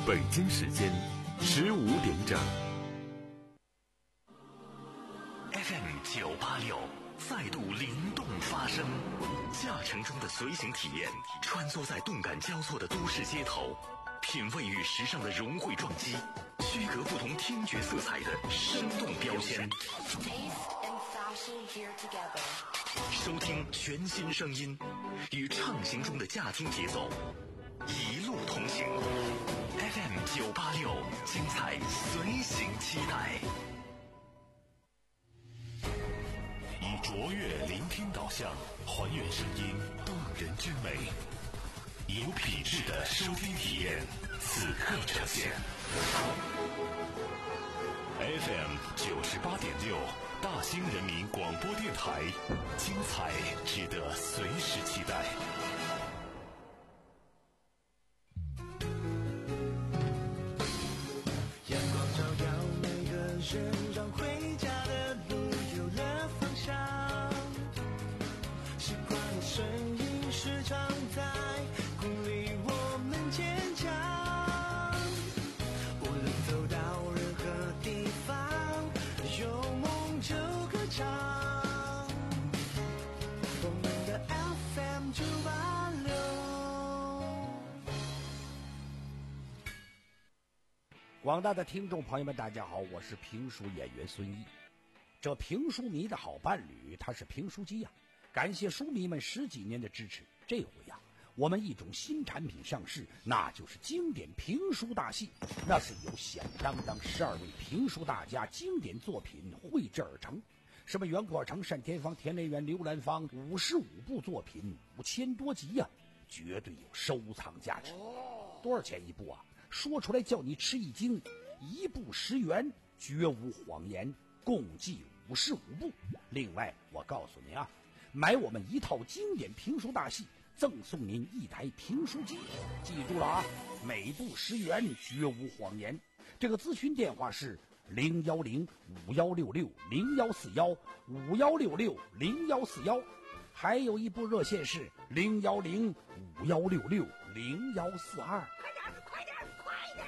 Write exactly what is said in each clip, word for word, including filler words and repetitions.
北京时间十五点整。 F M 九八六再度灵动发声，驾乘中的随行体验，穿梭在动感交错的都市街头，品味与时尚的融汇撞击，区隔不同听觉色彩的生动标签。收听全新声音，与畅行中的驾听节奏，一路同行。F M 九八六，精彩随行期待。以卓越聆听导向，还原声音动人之美，以有品质的收听体验，此刻呈现。F M 九十八点六，大兴人民广播电台，精彩值得随时期待。 阳光照耀每个人，让回家的路有了方向。习惯的声音时常在鼓励我们坚强。无论走到任何地方，有梦就歌唱。我们的 F M 九八六。 广大的听众朋友们，大家好，我是评书演员孙毅。这评书迷的好伴侣，他是评书机呀、啊！感谢书迷们十几年的支持。这回呀、啊，我们一种新产品上市，那就是经典评书大戏。那是由响当当十二位评书大家经典作品绘制而成，什么袁国成、单田芳、田连元、刘兰芳，五十五部作品，五千多集呀、啊，绝对有收藏价值。多少钱一部啊？说出来叫你吃一惊，一部十元，绝无谎言，共计五十五部。另外我告诉您啊，买我们一套经典评书大戏，赠送您一台评书机。记住了啊，每部十元，绝无谎言。这个咨询电话是零幺零五幺六六零幺四幺五幺六六零幺四幺，还有一部热线是零幺零五幺六六零幺四二。快点，快点，快点！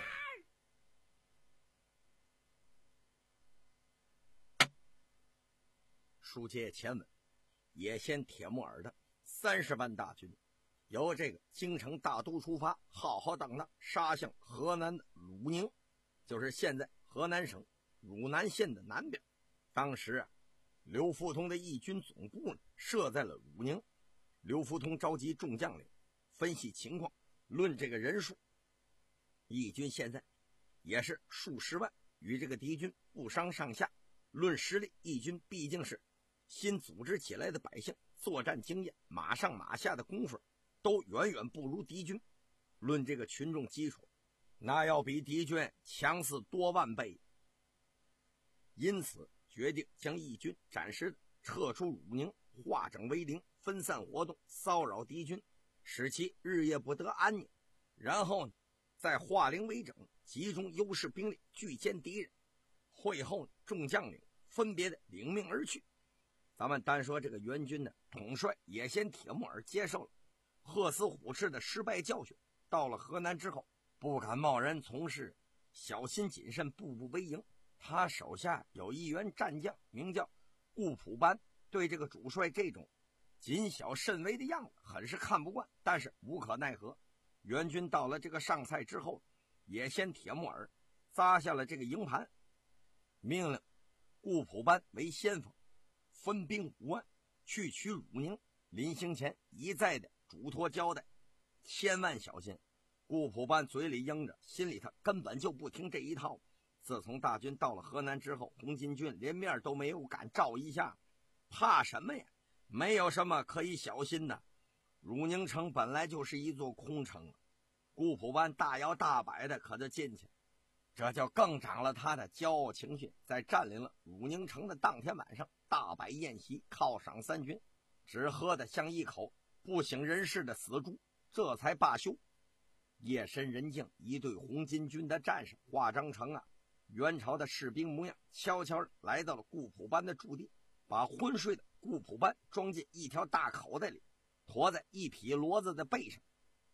书接前文，也先铁木儿的三十万大军，由这个京城大都出发，浩浩荡荡杀向河南的汝宁，就是现在河南省汝南县的南边。当时啊，刘福通的义军总部呢设在了汝宁。刘福通召集众将领，分析情况，论这个人数，义军现在也是数十万，与这个敌军不相上下。论实力，义军毕竟是新组织起来的百姓，作战经验、马上马下的功夫都远远不如敌军。论这个群众基础，那要比敌军强势多万倍。因此决定将义军暂时的撤出汝宁，化整为零，分散活动，骚扰敌军，使其日夜不得安宁。然后呢，再化零为整，集中优势兵力，拒歼敌人。会后，众将领分别的领命而去。咱们单说这个援军的统帅也先铁木儿接受了赫斯虎赤的失败教训，到了河南之后，不敢贸然从事，小心谨慎，步步为营。他手下有一员战将名叫顾普班，对这个主帅这种谨小慎微的样子很是看不惯，但是无可奈何。援军到了这个上蔡之后，也先铁木儿扎下了这个营盘，命令顾普班为先锋，分兵五万去取汝宁。临行前一再的嘱托交代，千万小心。顾普班嘴里应着，心里他根本就不听这一套。自从大军到了河南之后，红巾军连面都没有敢照一下，怕什么呀？没有什么可以小心的。汝宁城本来就是一座空城，顾普班大摇大摆的可就进去，这就更长了他的骄傲情绪。在占领了汝宁城的当天晚上，大摆宴席，犒赏三军，只喝得像一口不省人事的死猪，这才罢休。夜深人静，一队红巾军的战士化妆成啊元朝的士兵模样，悄悄来到了顾普班的驻地，把昏睡的顾普班装进一条大口袋里，驮在一匹骡子的背上。驮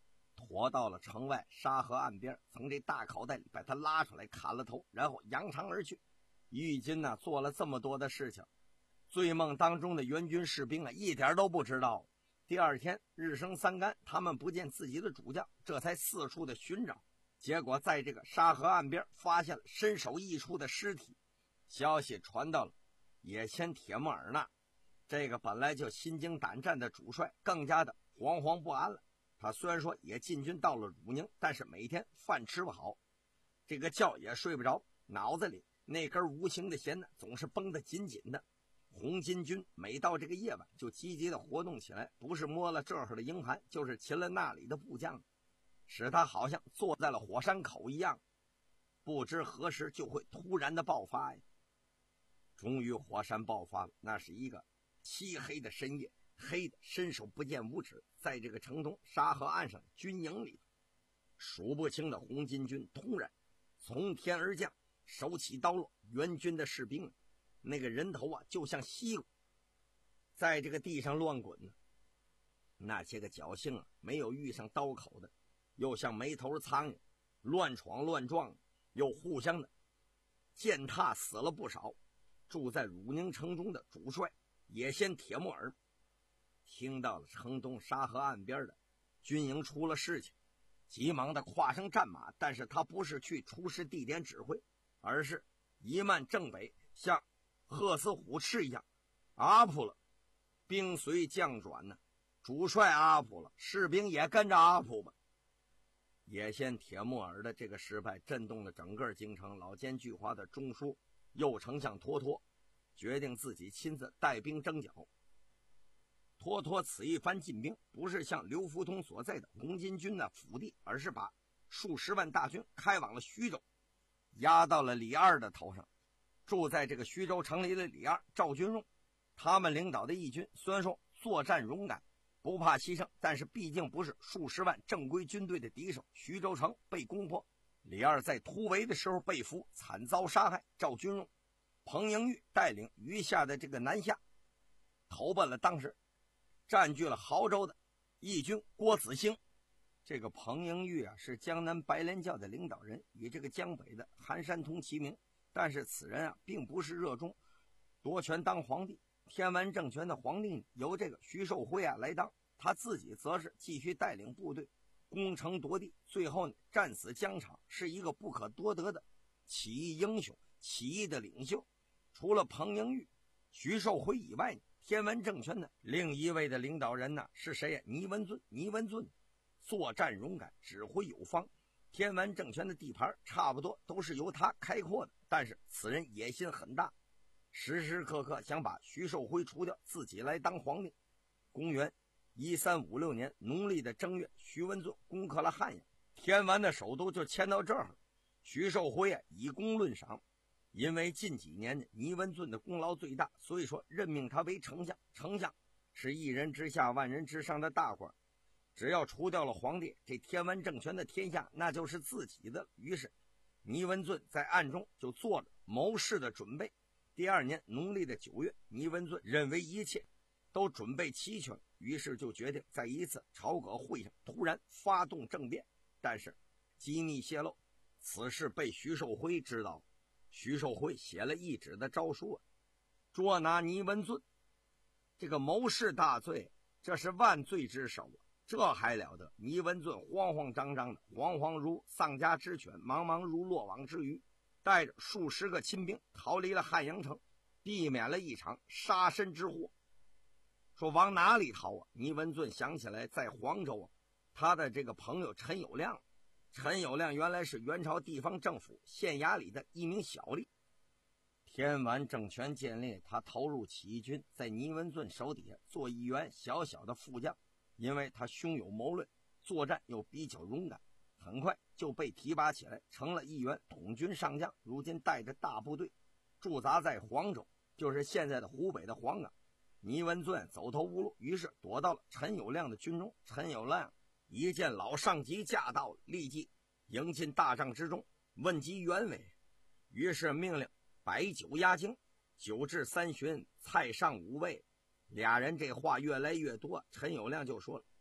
拖到了城外沙河岸边，从这大口袋里把他拉出来，砍了头，然后扬长而去。义军呢做了这么多的事情，醉梦当中的援军士兵啊一点都不知道。第二天日升三竿，他们不见自己的主将，这才四处的寻找，结果在这个沙河岸边发现了身首异处的尸体。消息传到了野先铁木儿那，这个本来就心惊胆战的主帅更加的惶惶不安了。他虽然说也进军到了汝宁，但是每天饭吃不好，这个觉也睡不着，脑子里那根无形的弦呢总是绷得紧紧的。红巾军每到这个夜晚就积极的活动起来，不是摸了这儿的营盘，就是擒了那里的部将，使他好像坐在了火山口一样，不知何时就会突然的爆发呀。终于火山爆发了，那是一个漆黑的深夜，黑的伸手不见五指。在这个城东沙河岸上军营里，数不清的红巾军突然从天而降，手起刀落，援军的士兵那个人头啊就像西瓜在这个地上乱滚呢。那些个侥幸啊没有遇上刀口的，又像没头苍蝇乱闯乱撞，又互相的践踏，死了不少。住在汝宁城中的主帅野先铁木儿听到了城东沙河岸边的军营出了事情，急忙的跨上战马，但是他不是去出示地点指挥，而是一漫正北，像鹤死虎翅一样阿扑了。兵随将转呢，主帅阿扑了，士兵也跟着阿扑吧。野先铁木儿的这个失败震动了整个京城，老奸巨猾的中书右丞相托托决定自己亲自带兵征剿。托托此一番进兵，不是像刘福通所在的红巾军的腹地，而是把数十万大军开往了徐州，压到了李二的头上。住在这个徐州城里的李二、赵君荣，他们领导的义军虽然说作战勇敢，不怕牺牲，但是毕竟不是数十万正规军队的敌手。徐州城被攻破，李二在突围的时候被俘，惨遭杀害。赵君荣、彭英玉带领余下的这个南下，投奔了当时占据了亳州的义军郭子兴。这个彭英玉啊，是江南白莲教的领导人，与这个江北的韩山通齐名。但是此人啊，并不是热衷夺权当皇帝。天完政权的皇帝由这个徐寿辉啊来当，他自己则是继续带领部队攻城夺地，最后呢战死疆场，是一个不可多得的起义英雄、起义的领袖。除了彭英玉、徐寿辉以外，天完政权的另一位的领导人呢是谁呀？倪文俊。倪文俊作战勇敢，指挥有方，天完政权的地盘差不多都是由他开阔的，但是此人野心很大，时时刻刻想把徐寿辉除掉，自己来当皇帝。公元一三五六年农历的正月，徐文俊攻克了汉阳，天完的首都就迁到这儿了。徐寿辉啊以功论赏，因为近几年倪文俊的功劳最大，所以说任命他为丞相。丞相是一人之下万人之上的大官，只要除掉了皇帝，这天完政权的天下那就是自己的。于是倪文俊在暗中就做了谋士的准备。第二年农历的九月，倪文俊认为一切都准备齐全，于是就决定在一次朝阁会上突然发动政变。但是机密泄露，此事被徐寿辉知道。徐寿辉写了一纸的诏书啊，捉拿倪文俊，这个谋士大罪，这是万罪之首啊，这还了得！倪文俊慌慌张张的，惶惶如丧家之犬，茫茫如落网之鱼，带着数十个亲兵逃离了汉阳城，避免了一场杀身之祸。说往哪里逃啊？倪文俊想起来在黄州啊，他的这个朋友陈友谅。陈友谅原来是元朝地方政府县衙里的一名小吏，天完政权建立，他投入起义军，在倪文俊手底下做一员小小的副将。因为他胸有谋略，作战又比较勇敢，很快就被提拔起来，成了一员统军上将。如今带着大部队驻扎在黄州，就是现在的湖北的黄冈。倪文俊走投无路，于是躲到了陈友谅的军中。陈友谅一见老上级驾到，立即迎进大帐之中，问及原委，于是命令摆酒压惊，酒至三巡，菜上五味。俩人这话越来越多，陈友谅就说了，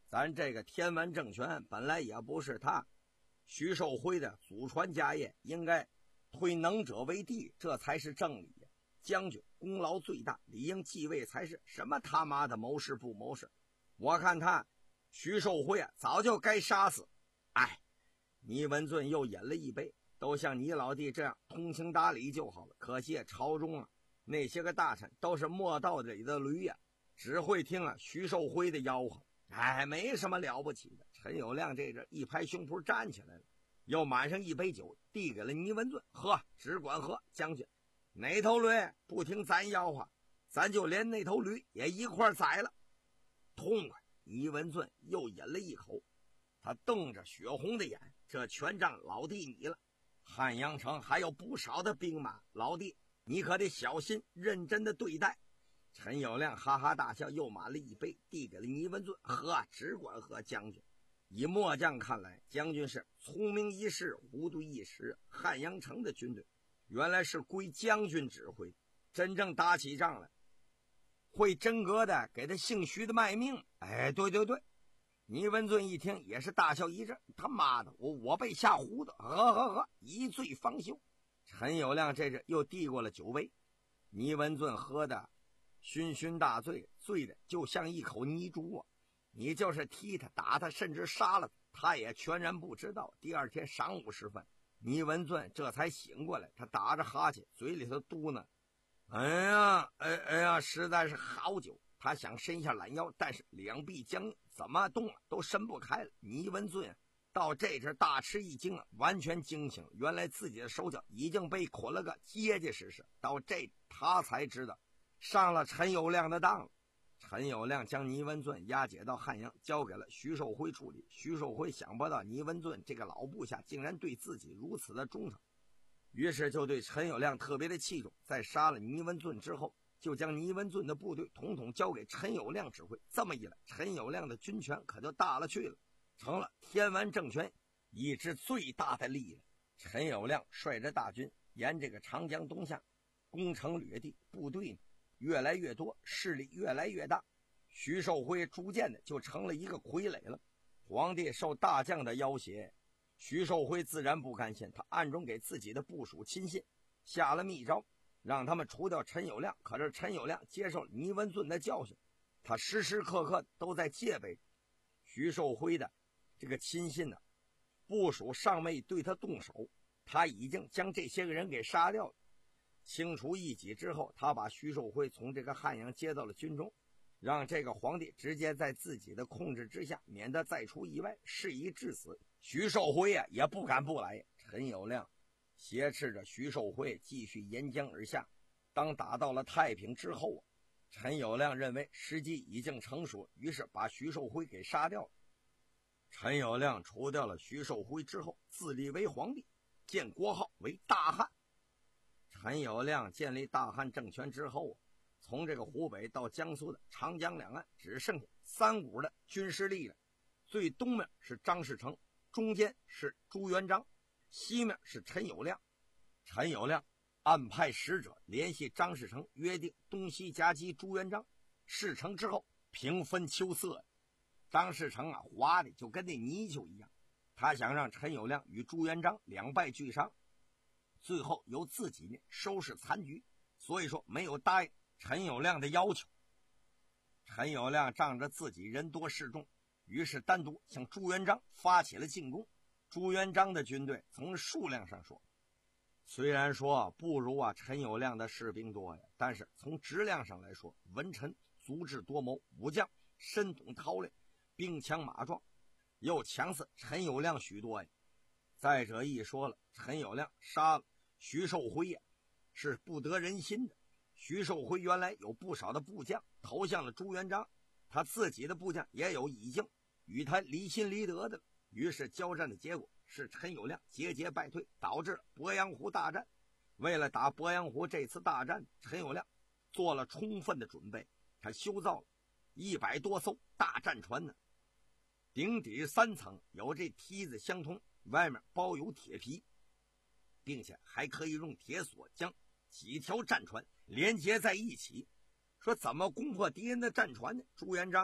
咱这个天完政权本来也不是他徐寿辉的祖传家业，应该推能者为帝，这才是正理呀。将军功劳最大，理应继位才是，什么他妈的谋事不谋事，我看他徐寿辉啊早就该杀死。哎，倪文俊又饮了一杯，都像你老弟这样通情达理就好了。可惜朝中啊那些个大臣都是磨道里的驴呀、啊，只会听啊徐寿辉的吆喝，哎，没什么了不起的。陈友谅这阵一拍胸脯站起来了，又满上一杯酒递给了倪文俊，喝，只管喝。将军，哪头驴不听咱吆喝，咱就连那头驴也一块宰了。痛快！倪文俊又饮了一口，他瞪着血红的眼，这全仗老弟你了。汉阳城还有不少的兵马，老弟你可得小心认真的对待。陈友谅哈哈大笑，又满了一杯递给了倪文俊，喝，只管喝。将军，以末将看来，将军是聪明一时糊涂一时，汉阳城的军队原来是归将军指挥，真正打起仗来会真格的给他姓徐的卖命。哎，对对对。倪文俊一听也是大笑一阵，他妈的，我我被吓糊涂，呵呵呵，一醉方休。陈友谅这阵又递过了酒杯，倪文俊喝的醺醺大醉，醉的就像一口泥猪啊！你就是踢他打他，甚至杀了他，他也全然不知道。第二天晌午时分，倪文俊这才醒过来，他打着哈欠，嘴里头嘟囔：哎呀哎哎呀，实在是好酒。他想伸下懒腰，但是两臂僵硬，怎么动啊都伸不开了。倪文俊到这阵大吃一惊啊，完全惊醒，原来自己的手脚已经被捆了个结结实实。到这他才知道上了陈友谅的当了。陈友谅将倪文俊押解到汉阳，交给了徐寿辉处理。徐寿辉想不到倪文俊这个老部下竟然对自己如此的忠诚，于是就对陈友谅特别的器重。在杀了倪文俊之后，就将倪文俊的部队统统交给陈友谅指挥。这么一来，陈友谅的军权可就大了去了，成了天完政权一支最大的力量。陈友谅率着大军沿这个长江东下，攻城掠地，部队呢越来越多，势力越来越大。徐寿辉逐渐的就成了一个傀儡了。皇帝受大将的要挟，徐寿辉自然不甘心，他暗中给自己的部属亲信下了密诏，让他们除掉陈友谅。可是陈友谅接受倪文俊的教训，他时时刻刻都在戒备徐寿辉的这个亲信呢，部属尚未对他动手，他已经将这些个人给杀掉了。清除异己之后，他把徐寿辉从这个汉阳接到了军中，让这个皇帝直接在自己的控制之下，免得再出意外，事已至死，徐寿辉啊也不敢不来。陈友谅挟持着徐寿辉继续沿江而下。当打到了太平之后啊，陈友谅认为时机已经成熟，于是把徐寿辉给杀掉了。陈友谅除掉了徐寿辉之后，自立为皇帝，建国号为大汉。陈友谅建立大汉政权之后啊，从这个湖北到江苏的长江两岸只剩下三股的军事力量，最东面是张士诚，中间是朱元璋，西面是陈友谅。陈友谅暗派使者联系张士诚，约定东西夹击朱元璋。事成之后平分秋色，张士诚啊滑的就跟那泥鳅一样，他想让陈友谅与朱元璋两败俱伤，最后由自己呢收拾残局，所以说没有答应陈友谅的要求。陈友谅仗着自己人多势众，于是单独向朱元璋发起了进攻。朱元璋的军队从数量上说，虽然说不如啊陈友谅的士兵多呀，但是从质量上来说，文臣足智多谋，武将深懂韬略，兵强马壮，又强似陈友谅许多呀。再者一说了，陈友谅杀了徐寿辉呀，是不得人心的。徐寿辉原来有不少的部将投向了朱元璋，他自己的部将也有已经与他离心离德的，于是交战的结果是陈友谅节节败退，导致了鄱阳湖大战。为了打鄱阳湖这次大战，陈友谅做了充分的准备，他修造了一百多艘大战船呢，顶底三层有这梯子相通，外面包有铁皮，并且还可以用铁索将几条战船连接在一起。说怎么攻破敌人的战船呢？朱元璋啊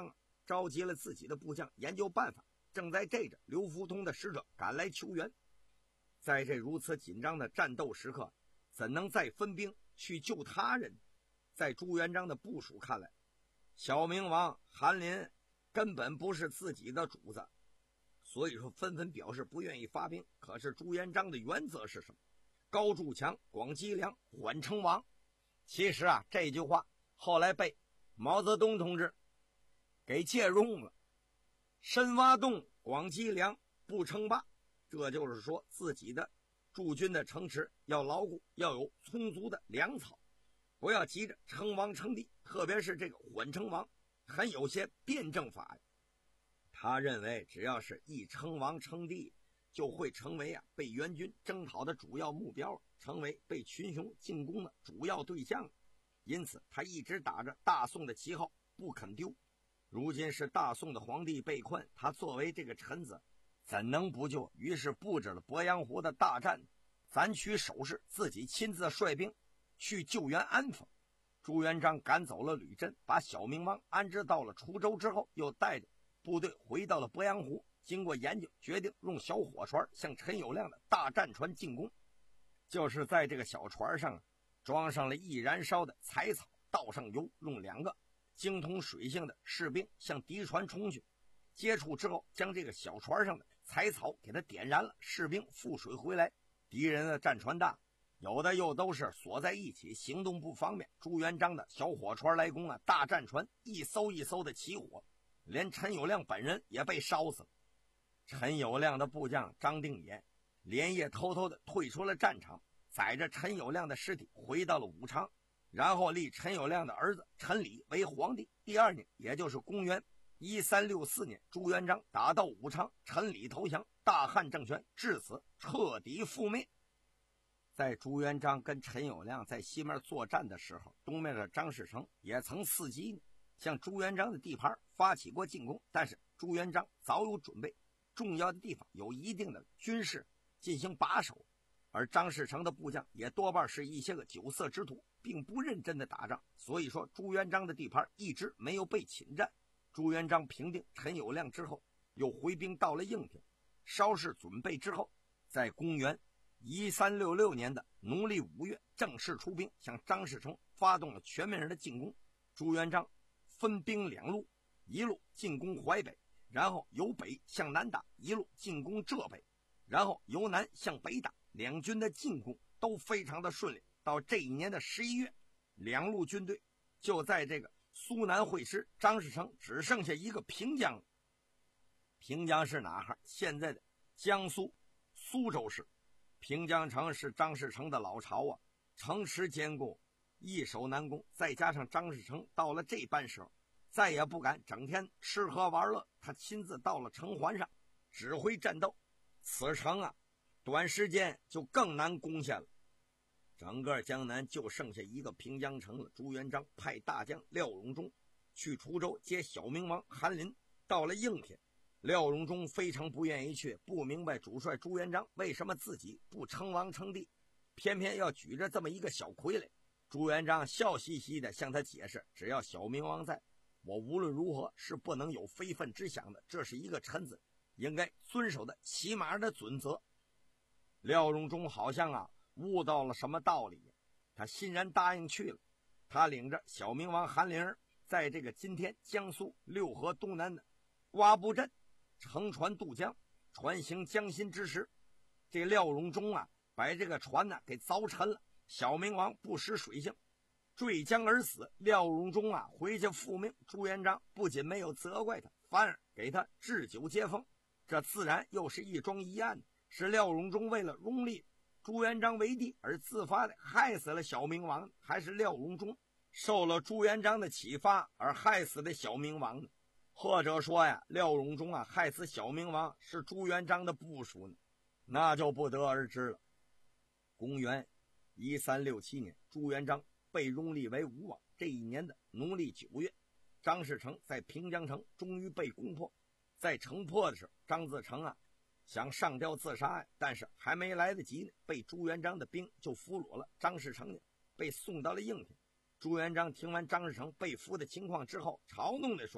召集了自己的部将研究办法。正在这阵，刘福通的使者赶来求援。在这如此紧张的战斗时刻，怎能再分兵去救他人？在朱元璋的部署看来，小明王韩林根本不是自己的主子，所以说纷纷表示不愿意发兵。可是朱元璋的原则是什么？高筑墙，广积粮，缓称王。其实啊，这句话后来被毛泽东同志给借用了。深挖洞，广积粮，不称霸。这就是说，自己的驻军的城池要牢固，要有充足的粮草，不要急着称王称帝。特别是这个缓称王，很有些辩证法呀。他认为，只要是一称王称帝，就会成为啊被元军征讨的主要目标，成为被群雄进攻的主要对象。因此，他一直打着大宋的旗号不肯丢。如今是大宋的皇帝被困，他作为这个臣子，怎能不救？于是布置了鄱阳湖的大战，攒取守势，自己亲自率兵去救援安抚。朱元璋赶走了吕震，把小明王安置到了滁州之后，又带着部队回到了鄱阳湖。经过研究，决定用小火船向陈友谅的大战船进攻。就是在这个小船上装上了易燃烧的柴草，倒上油，用两个精通水性的士兵向敌船冲去。接触之后，将这个小船上的柴草给它点燃了，士兵覆水回来。敌人的战船大，有的又都是锁在一起，行动不方便。朱元璋的小火船来攻啊，大战船一艘一艘的起火，连陈友谅本人也被烧死了。陈友谅的部将张定野连夜偷偷的退出了战场，载着陈友谅的尸体回到了武昌，然后立陈友谅的儿子陈理为皇帝。第二年，也就是公元一三六四年，朱元璋打到武昌，陈理投降，大汉政权至此彻底覆灭。在朱元璋跟陈友谅在西面作战的时候，东面的张士诚也曾伺机向朱元璋的地盘发起过进攻，但是朱元璋早有准备，重要的地方有一定的军事进行把守，而张士诚的部将也多半是一些个酒色之徒，并不认真的打仗。所以说朱元璋的地盘一直没有被侵占。朱元璋平定陈友谅之后，又回兵到了应天，稍事准备之后，在公元一三六六年的农历五月正式出兵，向张士诚发动了全面的进攻。朱元璋分兵两路，一路进攻淮北，然后由北向南打，一路进攻浙北，然后由南向北打。两军的进攻都非常的顺利。到这一年的十一月，两路军队就在这个苏南会师，张士诚只剩下一个平江。平江是哪哈？现在的江苏苏州市。平江城是张士诚的老巢啊，城池坚固，易守难攻。再加上张士诚到了这般时候，再也不敢整天吃喝玩乐，他亲自到了城环上指挥战斗。此城啊，短时间就更难攻陷了。整个江南就剩下一个平江城了。朱元璋派大将廖荣忠去滁州接小明王韩林。到了应天，廖荣忠非常不愿意去，不明白主帅朱元璋为什么自己不称王称帝，偏偏要举着这么一个小傀儡。朱元璋笑嘻嘻地向他解释，只要小明王在，我无论如何是不能有非分之想的，这是一个臣子应该遵守的起码的准则。廖荣忠好像啊悟到了什么道理，他欣然答应去了。他领着小明王韩林在这个今天江苏六合东南的洼埠镇乘船渡江，船行江心之时，这廖荣忠啊把这个船呢给凿沉了。小明王不识水性，坠江而死。廖荣忠啊回去复命，朱元璋不仅没有责怪他，反而给他置酒接风，这自然又是一桩疑案，是廖荣忠为了拥立朱元璋为帝而自发的害死了小明王，还是廖荣忠受了朱元璋的启发而害死的小明王呢？或者说呀，廖荣忠啊害死小明王是朱元璋的部署呢？那就不得而知了。公元一三六七年，朱元璋被拥立为吴王。这一年的农历九月，张士诚在平江城终于被攻破。在城破的时候，张自成啊想上吊自杀呀，但是还没来得及呢，被朱元璋的兵就俘虏了。张士诚呢被送到了应天。朱元璋听完张士诚被俘的情况之后，嘲弄地说道：“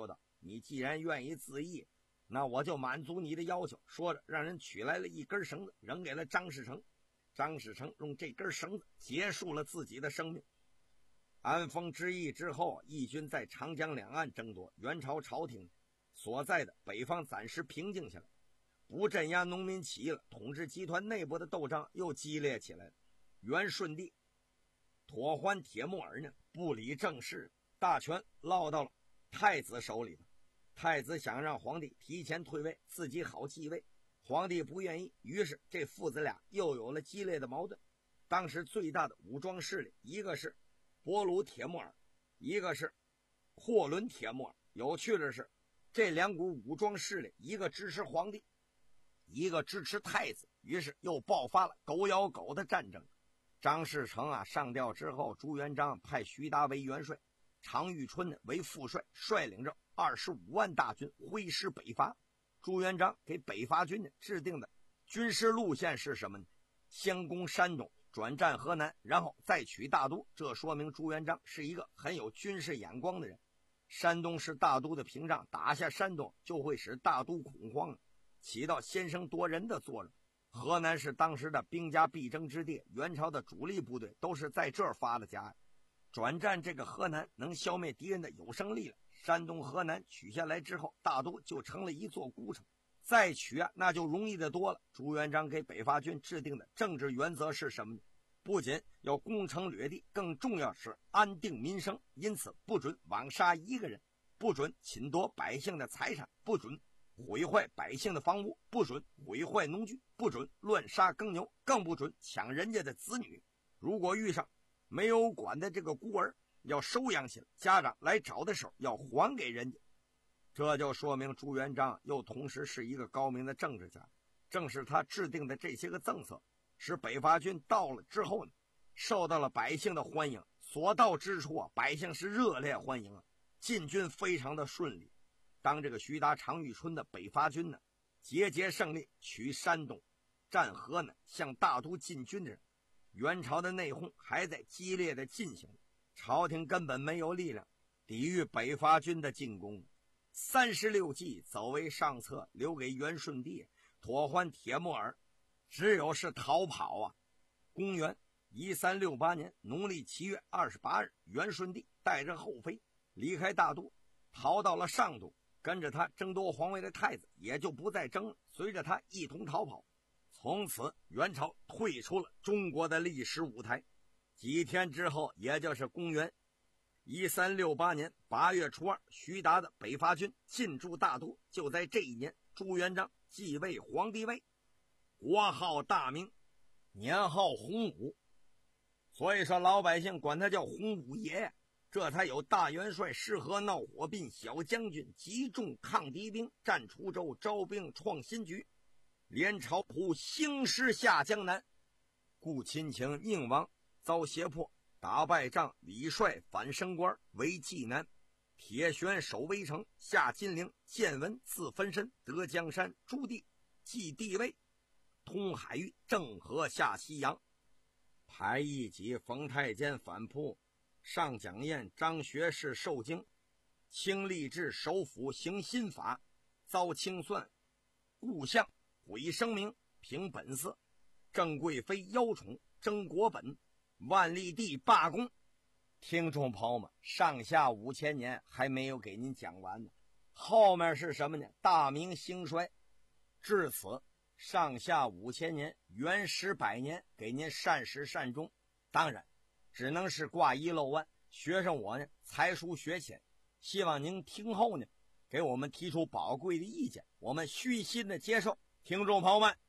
你既然愿意自缢，那我就满足你的要求。说着，让人取来了一根绳子，扔给了张士诚。张士诚用这根绳子结束了自己的生命。安丰之役之后，义军在长江两岸争夺，元朝朝廷所在的北方暂时平静下来，不镇压农民起义了，统治集团内部的斗争又激烈起来了。元顺帝妥欢铁木儿呢，不理政事，大权落到了太子手里头。太子想让皇帝提前退位，自己好继位，皇帝不愿意，于是这父子俩又有了激烈的矛盾。当时最大的武装势力，一个是博鲁铁木儿，一个是霍伦铁木儿。有趣的是，这两股武装势力，一个支持皇帝，一个支持太子，于是又爆发了狗咬狗的战争。张士诚啊上吊之后，朱元璋派徐达为元帅，常遇春为副帅，率领着二十五万大军挥师北伐。朱元璋给北伐军制定的军事路线是什么呢？先攻山东，转战河南，然后再取大都。这说明朱元璋是一个很有军事眼光的人。山东是大都的屏障，打下山东就会使大都恐慌，起到先声夺人的作用。河南是当时的兵家必争之地，元朝的主力部队都是在这儿发的家。转战这个河南能消灭敌人的有生力量，山东河南取下来之后，大都就成了一座孤城，再取啊那就容易的多了。朱元璋给北伐军制定的政治原则是什么呢？不仅要攻城掠地，更重要是安定民生，因此不准枉杀一个人，不准侵夺百姓的财产，不准毁坏百姓的房屋，不准毁坏农具，不准乱杀耕牛，更不准抢人家的子女。如果遇上没有管的这个孤儿，要收养起来，家长来找的时候要还给人家。这就说明朱元璋又同时是一个高明的政治家。正是他制定的这些个政策，使北伐军到了之后呢，受到了百姓的欢迎。所到之处啊，百姓是热烈欢迎啊，进军非常的顺利。当这个徐达、常遇春的北伐军呢节节胜利，取山东、占河南，向大都进军的人，元朝的内讧还在激烈的进行，朝廷根本没有力量抵御北伐军的进攻。三十六计走为上策，留给元顺帝妥欢铁木儿，只有是逃跑啊。公元一三六八年农历七月二十八日，元顺帝带着后妃离开大都，逃到了上都，跟着他争夺皇位的太子也就不再争了，随着他一同逃跑。从此元朝退出了中国的历史舞台。几天之后，也就是公元一三六八年八月初二，徐达的北伐军进驻大都。就在这一年，朱元璋继位皇帝位，国号大明，年号洪武，所以说老百姓管他叫洪武爷。这才有大元帅失和闹火并，小将军集众抗敌兵，占滁州，招兵创新局，连朝普兴师下江南。顾亲情宁王遭胁迫，打败仗，李帅反升官为济南，铁旋守围城，下金陵，建文自分身，得江山，朱棣继帝位，通海域，郑和下西洋，排义己冯太监反扑，上蒋彦、张学士受惊，清吏治首府行新法，遭清算，故相毁声明，凭本色，郑贵妃邀宠，征国本，万历帝罢工。听众朋友们，上下五千年还没有给您讲完呢，后面是什么呢？大明兴衰。至此上下五千年，元十百年，给您善始善终。当然只能是挂一漏万，学生我呢才疏学浅，希望您听后呢给我们提出宝贵的意见，我们虚心的接受。听众朋友们，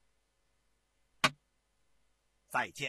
再见。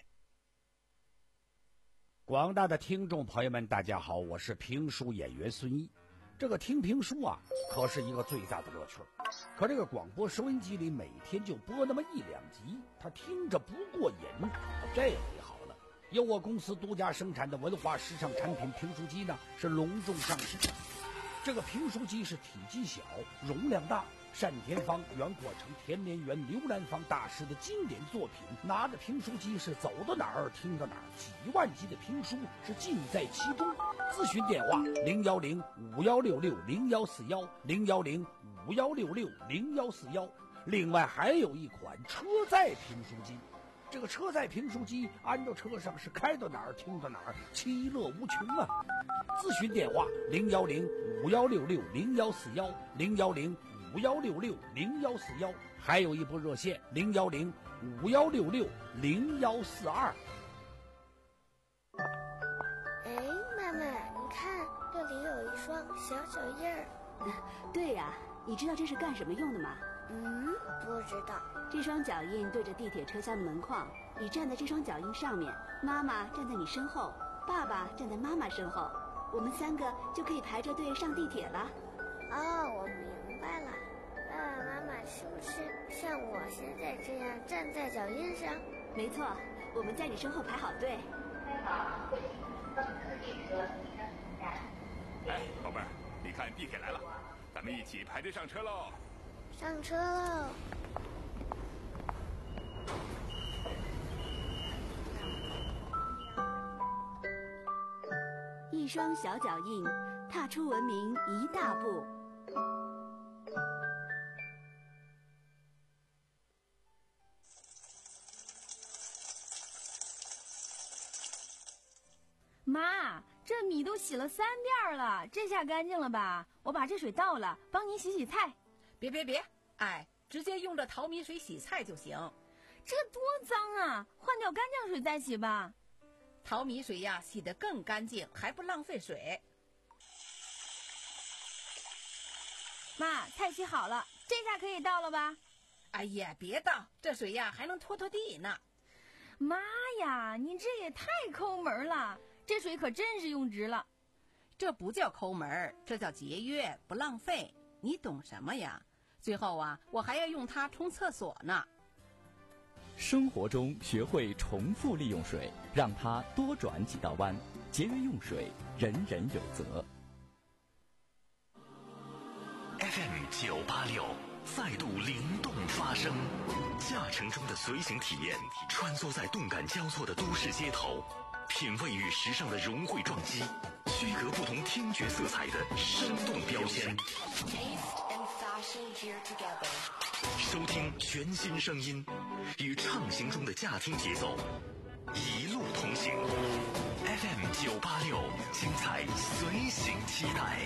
广大的听众朋友们，大家好，我是评书演员孙一。这个听评书啊，可是一个最大的乐趣。可这个广播收音机里每天就播那么一两集，他听着不过瘾。这回好了，由我公司独家生产的文化时尚产品评书机呢，是隆重上市。这个评书机是体积小，容量大， 单田芳、袁国成、田连元、刘兰芳大师的经典作品，拿着评书机是走到哪儿听到哪儿，几万集的评书是尽在其中。咨询电话零幺零五幺六六零幺四幺零幺零五幺六六零幺四幺。另外还有一款车载评书机，这个车载评书机安到车上是开到哪儿听到哪儿，其乐无穷啊！咨询电话零幺零五幺六六零幺四幺零幺零五幺六六零幺四幺，还有一部热线零幺零五幺六六零幺四二。 哎，妈妈，你看这里有一双小脚印儿。 对呀、啊，你知道这是干什么用的吗？ 嗯，不知道。 这双脚印对着地铁车厢的门框，你站在这双脚印上面，妈妈站在你身后，爸爸站在妈妈身后，我们三个就可以排着队上地铁了。 哦，我明白了。爸爸妈妈是不是像我现在这样站在脚印上？ 没错，我们在你身后排好队。 哎，宝贝儿，你看地铁来了，咱们一起排队上车喽！ 上车喽！ 一双小脚印，踏出文明一大步。 妈，这米都洗了三遍了，这下干净了吧？我把这水倒了，帮您洗洗菜。 别别别，哎，直接用这淘米水洗菜就行。 这多脏啊！换掉干净水再洗吧。 淘米水呀，洗得更干净，还不浪费水。 妈，菜洗好了，这下可以倒了吧？ 哎呀，别倒，这水呀还能拖拖地呢。 妈呀，你这也太抠门了！这水可真是用值了。 这不叫抠门，这叫节约，不浪费。你懂什么呀？最后啊，我还要用它冲厕所呢。 生活中学会重复利用水，让它多转几道弯，节约用水，人人有责。 F M 九八六再度灵动发声，驾乘中的随行体验，穿梭在动感交错的都市街头，品味与时尚的融汇撞击，区隔不同听觉色彩的生动标签。收听全新声音，与畅行中的驾听节奏，一路同行。F M 九八六，精彩随行期待。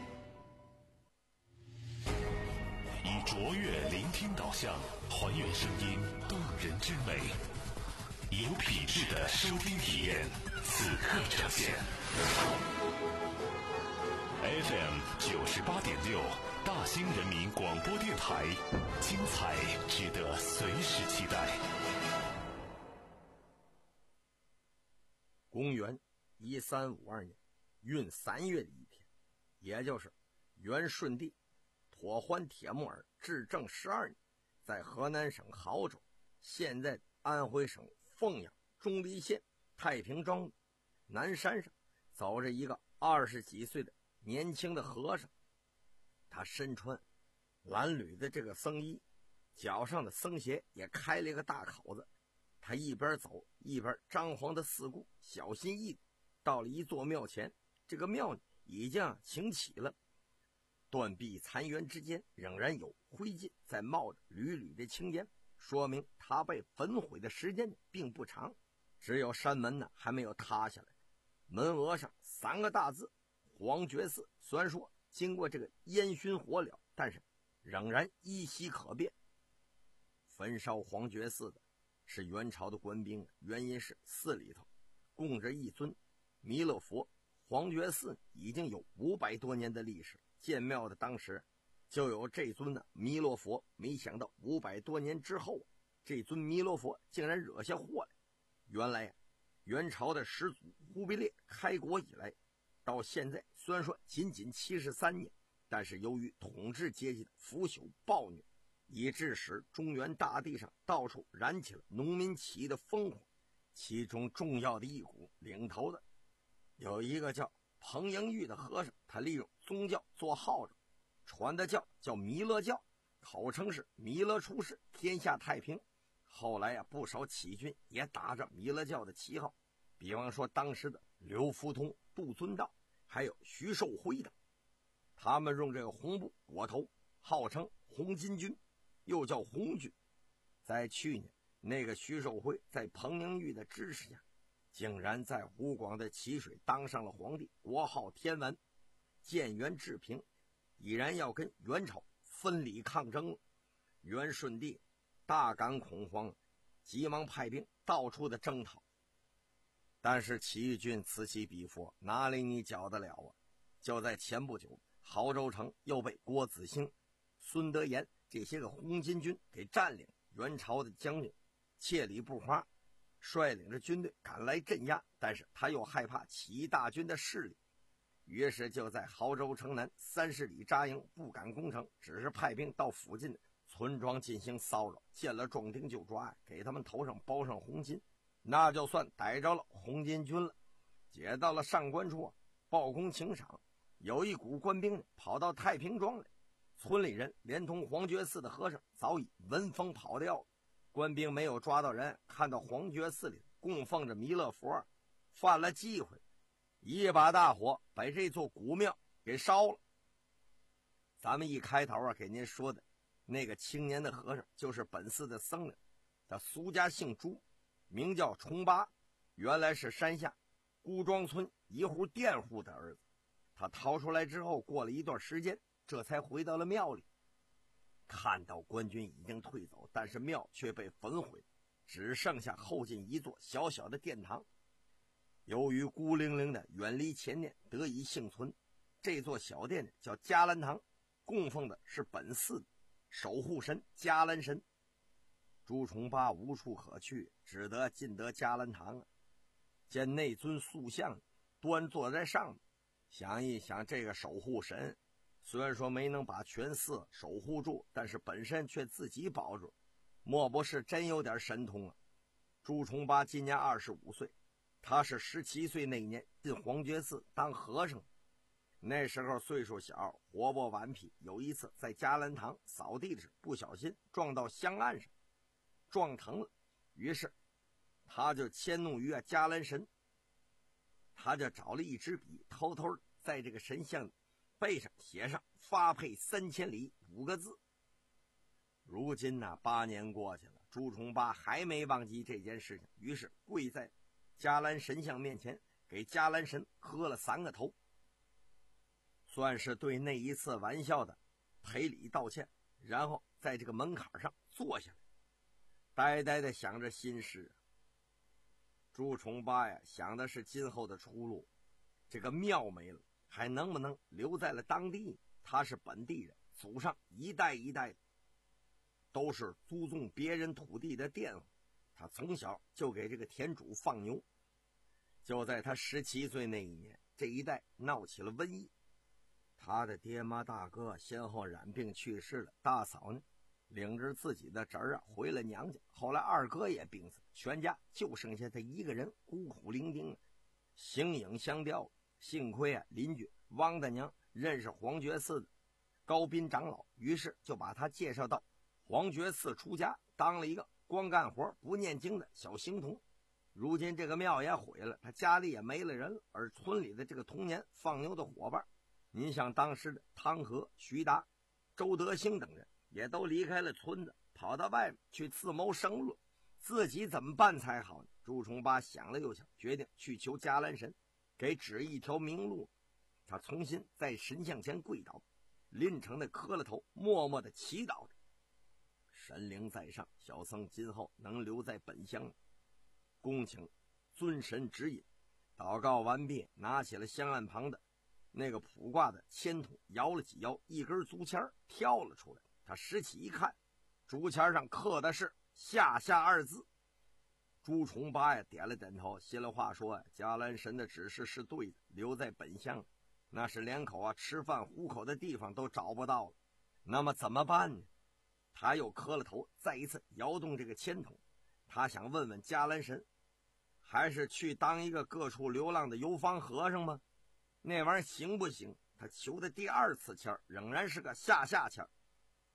以卓越聆听导向，还原声音动人之美，有品质的收听体验，此刻呈现。F M 九十八点六，大兴人民广播电台，精彩值得随时期待。 公元一三五二年闰三月的一天，也就是元顺帝妥欢铁木儿至正十二年，在河南省亳州（现在安徽省凤阳钟离县太平庄）南山上，走着一个二十几岁的年轻的和尚。他身穿蓝缕的这个僧衣，脚上的僧鞋也开了一个大口子。他一边走一边张皇的四顾，小心翼翼到了一座庙前。这个庙已经清起了，断壁残垣之间仍然有灰烬在冒着缕缕的青烟，说明它被焚毁的时间并不长。只有山门呢还没有塌下来，门额上三个大字黄觉寺，虽然说经过这个烟熏火燎，但是仍然依稀可辨。焚烧黄觉寺的是元朝的官兵，原因是寺里头供着一尊弥勒佛。黄觉寺已经有五百多年的历史，建庙的当时就有这尊的弥勒佛，没想到五百多年之后，这尊弥勒佛竟然惹下祸来。原来呀，元朝的始祖忽必烈开国以来到现在，虽然说仅仅七十三年，但是由于统治阶级的腐朽暴虐，以致使中原大地上到处燃起了农民起义的烽火。其中重要的一股领头的有一个叫彭英玉的和尚，他利用宗教做号召，传的教叫弥勒教， 口称是弥勒出世，天下太平。后来呀，不少起军也打着弥勒教的旗号，比方说当时的刘福通、杜遵道，还有徐寿辉等。他们用这个红布裹头，号称红巾军，又叫红军。在去年，那个徐寿辉在彭宁玉的支持下，竟然在湖广的淇水当上了皇帝，国号天完。建元治平，已然要跟元朝分离抗争了。元顺帝大感恐慌，急忙派兵到处的征讨。但是起义军此起彼伏，哪里你搅得了啊？就在前不久，亳州城又被郭子兴、孙德言这些个红巾军给占领。元朝的将军切里布花率领着军队赶来镇压，但是他又害怕起义大军的势力，于是就在亳州城南三十里扎营，不敢攻城，只是派兵到附近的村庄进行骚扰，见了壮丁就抓，给他们头上包上红巾，那就算逮着了红巾军了。解到了上官处，报功请赏，有一股官兵跑到太平庄来，村里人连同黄觉寺的和尚早已闻风跑掉。官兵没有抓到人，看到黄觉寺里供奉着弥勒佛，犯了忌讳，一把大火把这座古庙给烧了。咱们一开头啊给您说的那个青年的和尚，就是本寺的僧人，他俗家姓朱，名叫重八，原来是山下孤庄村一户佃户的儿子。他逃出来之后，过了一段时间，这才回到了庙里。看到官军已经退走，但是庙却被焚毁，只剩下后进一座小小的殿堂。由于孤零零的远离前殿得以幸存，这座小殿叫迦兰堂，供奉的是本寺的守护神迦兰神。朱重八无处可去，只得进得迦兰堂啊。见那尊塑像端坐在上面，想一想，这个守护神虽然说没能把全寺守护住，但是本身却自己保住，莫不是真有点神通啊？朱重八今年二十五岁，他是十七岁那年进黄觉寺当和尚，那时候岁数小，活泼顽皮。有一次在迦兰堂扫地时，不小心撞到香案上，撞疼了，于是他就迁怒于迦兰神，他就找了一支笔，偷偷在这个神像背上写上发配三千里五个字。如今呢、啊，八年过去了，朱重八还没忘记这件事情，于是跪在迦兰神像面前，给迦兰神磕了三个头，算是对那一次玩笑的赔礼道歉。然后在这个门槛上坐下来，呆呆地想着心事。朱重八呀，想的是今后的出路。这个庙没了，还能不能留在了当地？他是本地人，祖上一代一代都是租种别人土地的佃户，他从小就给这个田主放牛。就在他十七岁那一年，这一带闹起了瘟疫，他的爹妈大哥先后染病去世了，大嫂呢领着自己的侄儿啊回了娘家，后来二哥也病死，全家就剩下他一个人孤苦伶仃，形影相吊。幸亏啊邻居汪大娘认识黄觉寺的高斌长老，于是就把他介绍到黄觉寺出家，当了一个光干活不念经的小刑童。如今这个庙也毁了，他家里也没了人了，而村里的这个童年放牛的伙伴，您像当时的汤和、徐达、周德兴等人也都离开了村子，跑到外面去自谋生路，自己怎么办才好呢？朱重八想了又想，决定去求迦兰神给指一条明路。他重新在神像前跪倒，临成的磕了头，默默的祈祷着：神灵在上，小僧今后能留在本乡，恭请尊神指引。祷告完毕，拿起了香案旁的那个卜卦的签筒，摇了几摇，一根竹签跳了出来。他拾起一看，竹签上刻的是下下二字。朱重八呀点了点头，心里话说呀，迦兰神的指示是对的，留在本乡那是连口啊吃饭糊口的地方都找不到了，那么怎么办呢？他又磕了头，再一次摇动这个签筒，他想问问迦兰神，还是去当一个各处流浪的游方和尚吗？那玩意儿行不行？他求的第二次签仍然是个下下签，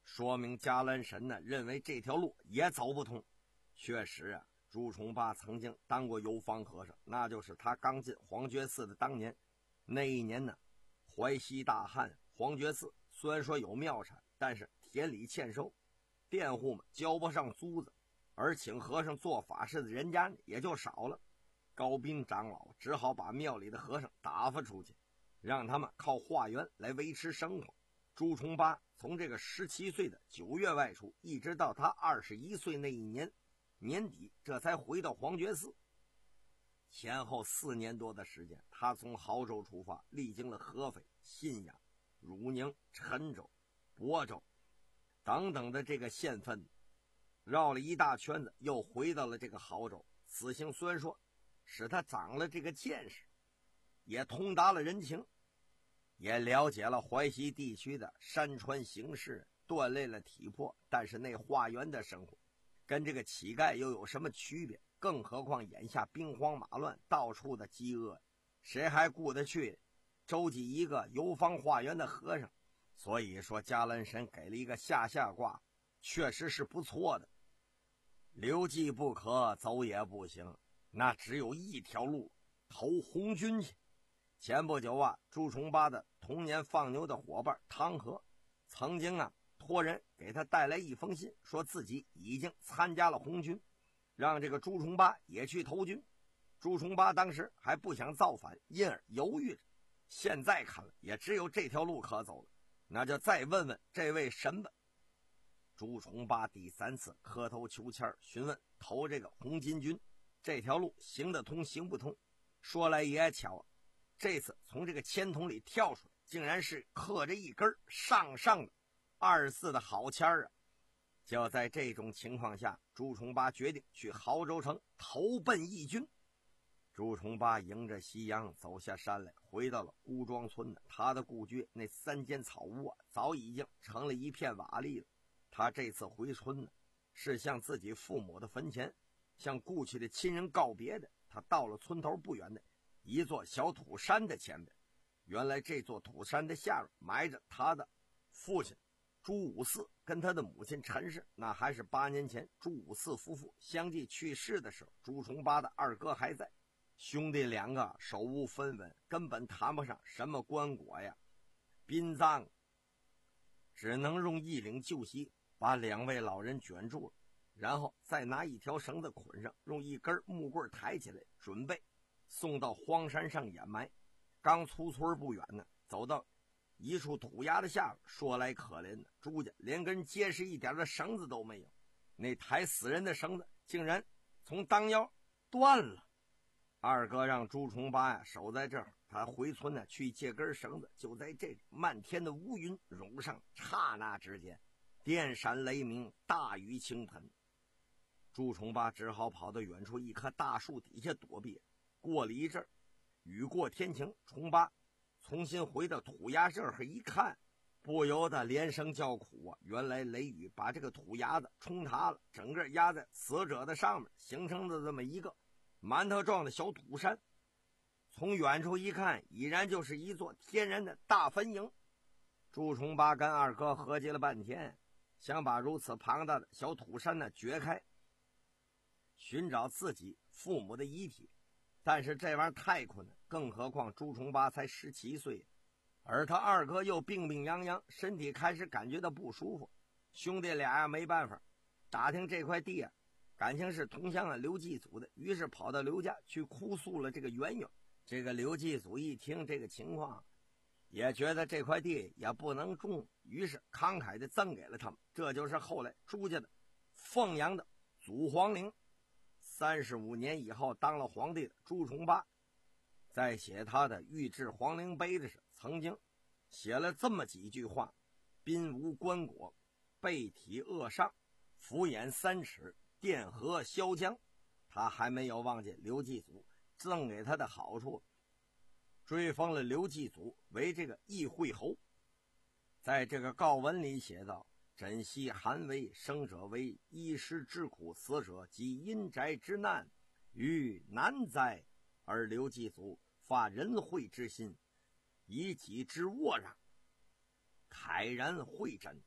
说明伽蓝神呢认为这条路也走不通。确实啊，朱重八曾经当过游方和尚，那就是他刚进黄觉寺的当年。那一年呢，淮西大旱，黄觉寺虽然说有庙产，但是田里欠收，佃户们交不上租子，而请和尚做法事的人家也就少了。高斌长老只好把庙里的和尚打发出去，让他们靠化缘来维持生活。朱重八从这个十七岁的九月外出，一直到他二十一岁那一年年底，这才回到黄觉寺。前后四年多的时间，他从亳州出发，历经了合肥、信阳、汝宁、郴州、亳州等等的这个县份，绕了一大圈子，又回到了这个亳州。此行虽然说使他长了这个见识，也通达了人情，也了解了淮西地区的山川形势，锻炼了体魄，但是那化缘的生活跟这个乞丐又有什么区别？更何况眼下兵荒马乱，到处的饥饿，谁还顾得去周济一个游方化缘的和尚？所以说伽蓝神给了一个下下卦，确实是不错的。留迹不可，走也不行，那只有一条路，投红军去。前不久啊，朱重八的童年放牛的伙伴汤和曾经啊托人给他带来一封信，说自己已经参加了红军，让这个朱重八也去投军。朱重八当时还不想造反，因而犹豫着。现在看了，也只有这条路可走了，那就再问问这位神吧。朱重八第三次磕头求签，询问投这个红巾军这条路行得通行不通。说来也巧，这次从这个签筒里跳出来，竟然是刻着一根上上的二字的好签啊！就在这种情况下，朱重八决定去亳州城投奔义军。朱重八迎着夕阳走下山来，回到了孤庄村的他的故居。那三间草屋啊，早已经成了一片瓦砾了。他这次回村呢，是向自己父母的坟前，向故去的亲人告别的。他到了村头不远的一座小土山的前边，原来这座土山的下边埋着他的父亲朱五四跟他的母亲陈氏。那还是八年前朱五四夫妇相继去世的时候，朱重八的二哥还在。兄弟两个手无分文，根本谈不上什么棺椁呀、殡葬，只能用一领旧席把两位老人卷住了，然后再拿一条绳子捆上，用一根木棍抬起来，准备送到荒山上掩埋。刚出村不远呢，走到一处土崖的下边，说来可怜的，朱家连根结实一点的绳子都没有，那抬死人的绳子竟然从当腰断了。二哥让朱重八呀守在这儿，他回村呢去借根绳子。就在这漫天的乌云涌上，刹那之间，电闪雷鸣，大雨倾盆。朱重八只好跑到远处一棵大树底下躲避。过了一阵，雨过天晴，重八重新回到土崖这儿一看，不由得连声叫苦啊！原来雷雨把这个土崖子冲塌了，整个压在死者的上面，形成的这么一个馒头状的小土山。从远处一看，已然就是一座天然的大坟茔。朱重八跟二哥合计了半天，想把如此庞大的小土山呢掘开，寻找自己父母的遗体，但是这玩意儿太困难，更何况朱重八才十七岁，而他二哥又病病殃殃，身体开始感觉到不舒服。兄弟俩呀没办法，打听这块地啊感情是同乡啊刘继祖的，于是跑到刘家去哭诉了这个缘由。这个刘继祖一听这个情况，也觉得这块地也不能种，于是慷慨的赠给了他们。这就是后来朱家的凤阳的祖皇陵。三十五年以后当了皇帝的朱重八，在写他的御制皇陵碑的时候，曾经写了这么几句话：宾无棺椁，背体恶上，俯眼三尺，电河萧江。他还没有忘记刘继祖赠给他的好处，追封了刘继祖为这个义惠侯。在这个告文里写道：珍惜寒微，生者为衣食之苦，死者及阴宅之难，于难哉！而刘继祖发仁惠之心，以己之沃让，慨然惠真，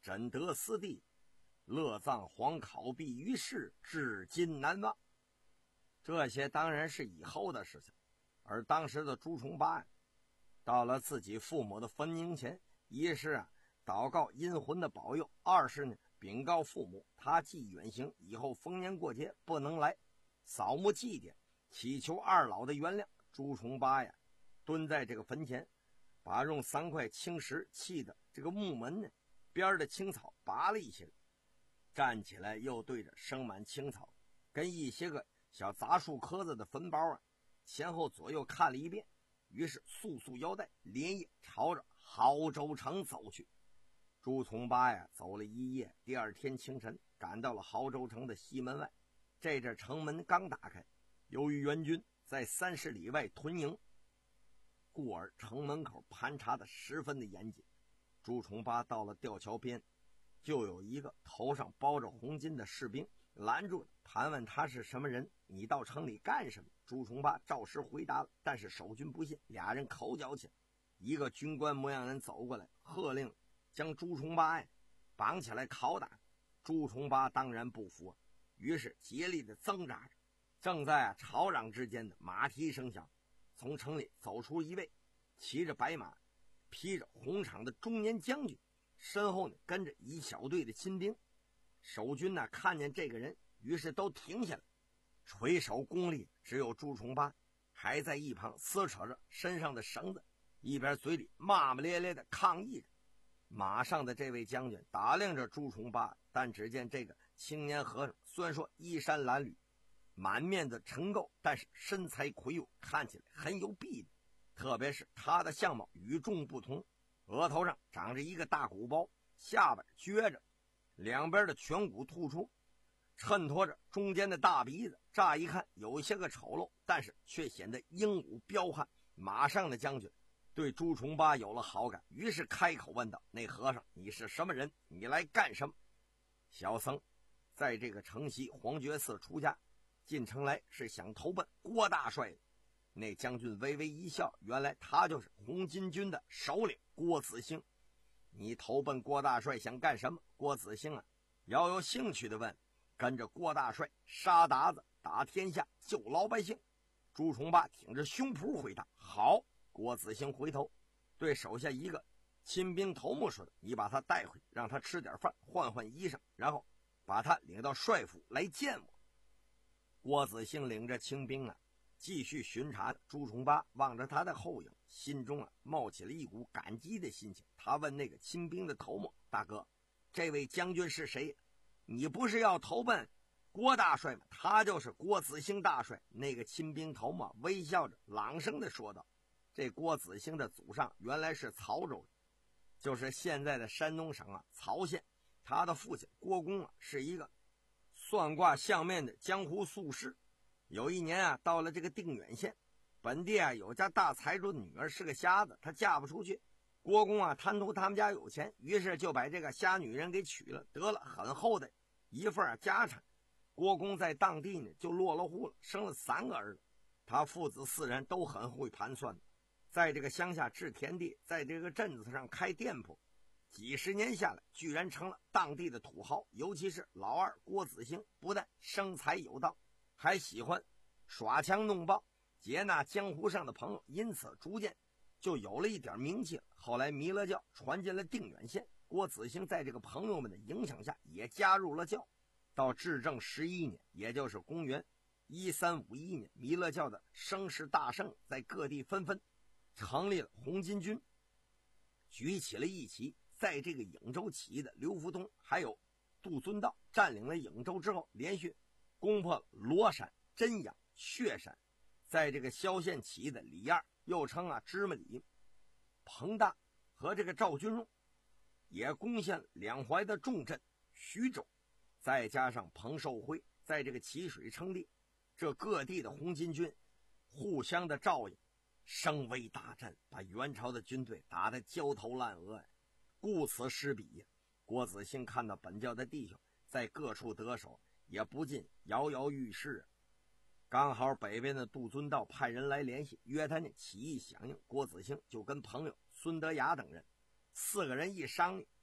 真得斯地，乐葬皇考毕于世，至今难忘。这些当然是以后的事情，而当时的朱重八呀，到了自己父母的坟茔前，一是啊祷告阴魂的保佑，二是呢禀告父母他既远行，以后逢年过节不能来扫墓祭奠，祈求二老的原谅。朱重八呀蹲在这个坟前，把用三块青石砌的这个木门呢边的青草拔了一些，站起来又对着生满青草跟一些个小杂树壳子的坟包啊前后左右看了一遍，于是速速腰带，连夜朝着亳州城走去。朱从八呀走了一夜，第二天清晨赶到了亳州城的西门外。这阵城门刚打开，由于援军在三十里外屯营，故而城门口盘查的十分的严谨。朱重八到了吊桥边，就有一个头上包着红巾的士兵拦住了，盘问他是什么人，你到城里干什么？朱重八照实回答了，但是守军不信，俩人口角起来。一个军官模样人走过来，喝令将朱重八呀绑起来拷打。朱重八当然不服啊，于是竭力的挣扎着。正在啊吵嚷之间的马蹄声响，从城里走出一位骑着白马披着红氅的中年将军，身后呢跟着一小队的亲兵。守军呢看见这个人，于是都停下来，垂手恭立。只有朱重八还在一旁撕扯着身上的绳子，一边嘴里骂骂咧咧的抗议着。马上的这位将军打量着朱重八，但只见这个青年和尚虽然说衣衫褴褛，满面的尘垢，但是身材魁梧，看起来很有臂力。特别是他的相貌与众不同，额头上长着一个大鼓包，下巴撅着，两边的颧骨突出，衬托着中间的大鼻子，乍一看有些个丑陋，但是却显得英武彪悍。马上的将军对朱重八有了好感，于是开口问道：那和尚，你是什么人？你来干什么？小僧在这个城西黄觉寺出家，进城来是想投奔郭大帅的。那将军微微一笑，原来他就是红巾军的首领郭子兴。你投奔郭大帅想干什么？郭子兴啊要有兴趣的问。跟着郭大帅杀鞑子，打天下，救老百姓。朱重八挺着胸脯回答：好。郭子兴回头对手下一个亲兵头目说的：你把他带回去，让他吃点饭，换换衣裳，然后把他领到帅府来见我。郭子兴领着清兵啊继续巡查。朱重八望着他的后影，心中啊冒起了一股感激的心情。他问那个亲兵的头目：大哥，这位将军是谁？你不是要投奔郭大帅吗？他就是郭子兴大帅。那个亲兵头目微笑着朗声地说道：这郭子兴的祖上原来是曹州人，就是现在的山东省啊曹县。他的父亲郭公啊是一个算卦相面的江湖术士。有一年啊到了这个定远县，本地啊有家大财主的女儿是个瞎子，她嫁不出去。郭公啊贪图他们家有钱，于是就把这个瞎女人给娶了，得了很厚的一份啊家产。郭公在当地呢就落了户了，生了三个儿子。他父子四人都很会盘算，在这个乡下治田地，在这个镇子上开店铺，几十年下来居然成了当地的土豪。尤其是老二郭子兴，不但生财有道，还喜欢耍枪弄棒，接纳江湖上的朋友，因此逐渐就有了一点名气了。后来弥勒教传进了定远县，郭子兴在这个朋友们的影响下也加入了教。到至正十一年，也就是公元一三五一年，弥勒教的声势大盛，在各地纷纷成立了红巾军，举起了一旗。在这个颍州起义的刘福通还有杜遵道占领了颍州之后，连续攻破了罗山、真阳、血山。在这个萧县起义的李二，又称啊芝麻李、彭大和这个赵君荣，也攻陷了两淮的重镇徐州。再加上彭寿辉在这个淇水称帝，这各地的红巾军互相的照应，声威大振，把元朝的军队打得焦头烂额呀，顾此失彼呀。郭子兴看到本教的弟兄在各处得手，也不禁摇摇欲试啊。刚好北边的杜遵道派人来联系，约他呢起义响应。郭子兴就跟朋友孙德雅等人四个人一商议，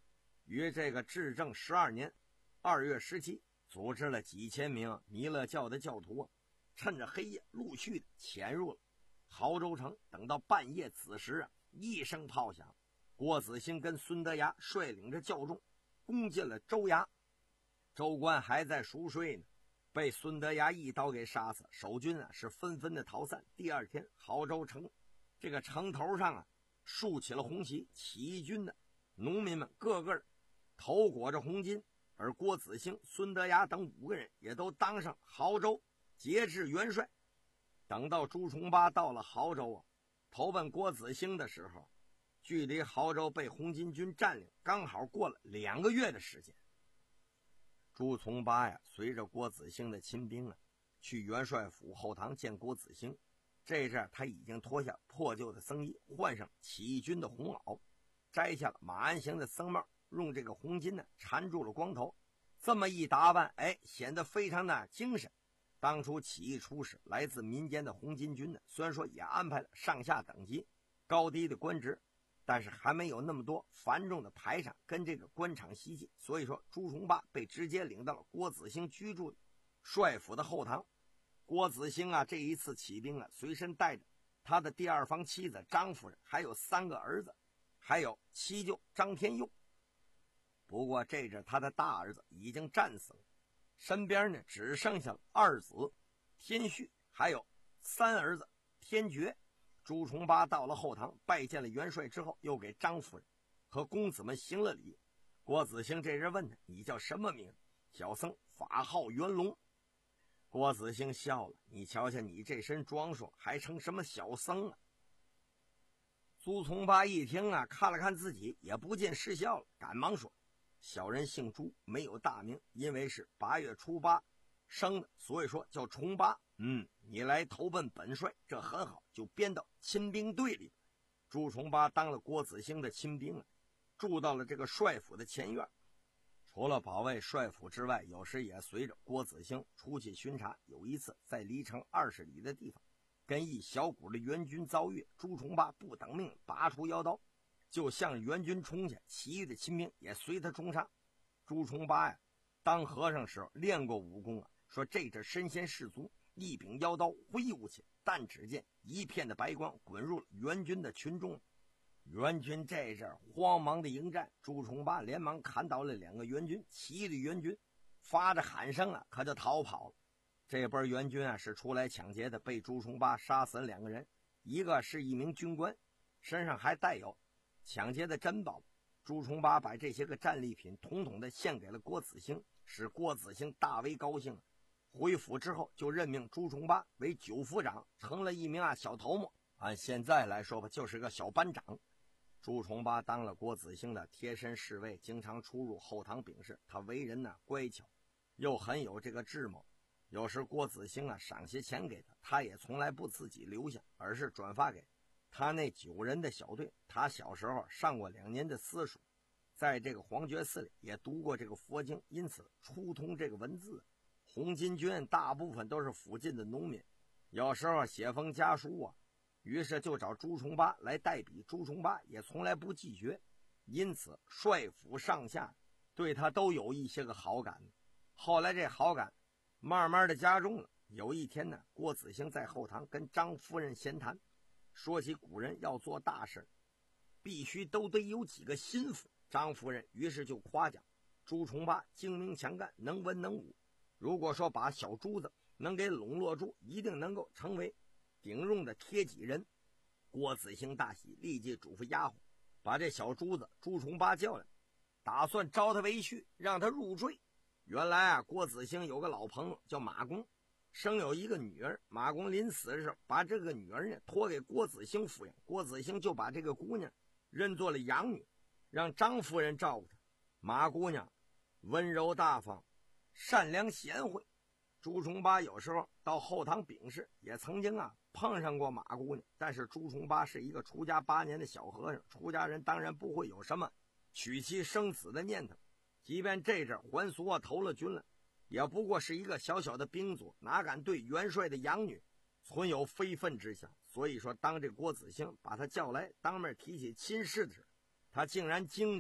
于这个至正十二年二月十七，组织了几千名弥勒教的教徒啊，趁着黑夜陆续的潜入了亳州城。等到半夜子时啊，一声炮响，郭子兴跟孙德崖率领着教众攻进了州衙。州官还在熟睡呢，被孙德崖一刀给杀死。守军啊是纷纷的逃散。第二天，亳州城这个城头上啊竖起了红旗，起义军的农民们个个头裹着红巾，而郭子兴、孙德崖等五个人也都当上亳州节制元帅。等到朱重八到了亳州啊，投奔郭子兴的时候，距离亳州被红巾军占领刚好过了两个月的时间。朱重八呀，随着郭子兴的亲兵啊，去元帅府后堂见郭子兴。这阵他已经脱下破旧的僧衣，换上起义军的红袄，摘下了马鞍形的僧帽，用这个红巾呢缠住了光头。这么一打扮，哎，显得非常的精神。当初起义初始，来自民间的红巾军呢，虽然说也安排了上下等级、高低的官职，但是还没有那么多繁重的排场跟这个官场希冀。所以说，朱重八被直接领到了郭子兴居住的帅府的后堂。郭子兴啊，这一次起兵啊，随身带着他的第二房妻子张夫人，还有三个儿子，还有七舅张天佑。不过这阵他的大儿子已经战死了，身边呢只剩下了二子天旭，还有三儿子天觉。朱重八到了后堂，拜见了元帅之后，又给张夫人和公子们行了礼。郭子兴这人问他：“你叫什么名？”小僧法号元龙。郭子兴笑了：“你瞧瞧你这身装束，还成什么小僧啊？”朱重八一听啊，看了看自己，也不禁失笑了，赶忙说：“小人姓朱，没有大名，因为是八月初八生的，所以说叫重八。嗯，你来投奔本帅，这很好，就编到亲兵队里。”朱重八当了郭子兴的亲兵啊，住到了这个帅府的前院。除了保卫帅府之外，有时也随着郭子兴出去巡查。有一次在离城二十里的地方，跟一小股的援军遭遇，朱重八不等命，拔出腰刀就向援军冲下，其余的亲兵也随他冲杀。朱重八呀，当和尚时候练过武功啊，说这阵身先士卒，一柄腰刀挥舞起，但只见一片的白光滚入了援军的群众。援军这阵慌忙的迎战，朱重八连忙砍倒了两个援军，其余的援军发着喊声啊，可就逃跑了。这波援军啊是出来抢劫的，被朱重八杀死了两个人，一个是一名军官，身上还带有抢劫的珍宝。朱重八把这些个战利品统统的献给了郭子兴，使郭子兴大为高兴。回府之后就任命朱重八为九府长，成了一名啊小头目，按现在来说吧，就是个小班长。朱重八当了郭子兴的贴身侍卫，经常出入后堂禀事。他为人呢乖巧，又很有这个智谋。有时郭子兴啊赏些钱给他，他也从来不自己留下，而是转发给他那九人的小队。他小时候上过两年的私塾，在这个黄觉寺里也读过这个佛经，因此初通这个文字。红巾军大部分都是附近的农民，有时候写封家书啊，于是就找朱重八来代笔。朱重八也从来不拒绝，因此帅府上下对他都有一些个好感。后来这好感慢慢的加重了。有一天呢，郭子兴在后堂跟张夫人闲谈，说起古人要做大事必须都得有几个心腹。张夫人于是就夸奖朱重八精明强干，能文能武，如果说把小朱子能给笼络住，一定能够成为顶用的贴己人。郭子兴大喜，立即嘱咐丫鬟把这小朱子朱重八叫来，打算招他为婿，让他入赘。原来啊，郭子兴有个老朋友叫马公，生有一个女儿。马公临死的时候，把这个女儿呢托给郭子兴抚养，郭子兴就把这个姑娘认作了养女，让张夫人照顾她。马姑娘温柔大方，善良贤惠。朱重八有时候到后堂禀事，也曾经啊碰上过马姑娘，但是朱重八是一个出家八年的小和尚，出家人当然不会有什么娶妻生子的念头。即便这阵还俗啊投了军了，也不过是一个小小的兵卒，哪敢对元帅的养女存有非分之想。所以说，当这郭子兴把他叫来当面提起亲事的时候，他竟然惊得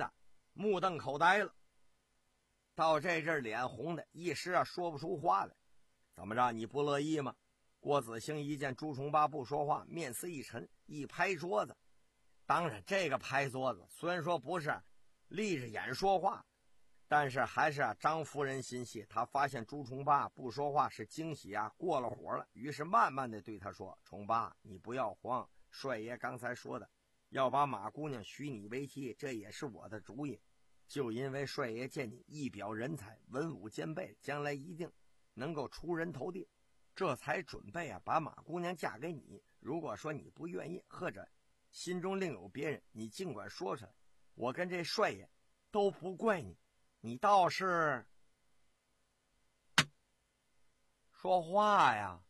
目瞪口呆了。到这阵脸红的一时啊说不出话来。怎么着，你不乐意吗？郭子兴一见朱重八不说话，面色一沉，一拍桌子。当然这个拍桌子虽然说不是立着眼说话，但是还是啊张夫人心细，他发现朱重八不说话是惊喜啊，过了火了，于是慢慢的对他说：重八，你不要慌，帅爷刚才说的要把马姑娘许你为妻，这也是我的主意。就因为帅爷见你一表人才，文武兼备，将来一定能够出人头地，这才准备啊把马姑娘嫁给你。如果说你不愿意，或者心中另有别人，你尽管说出来，我跟这帅爷都不怪你。你倒是说话呀！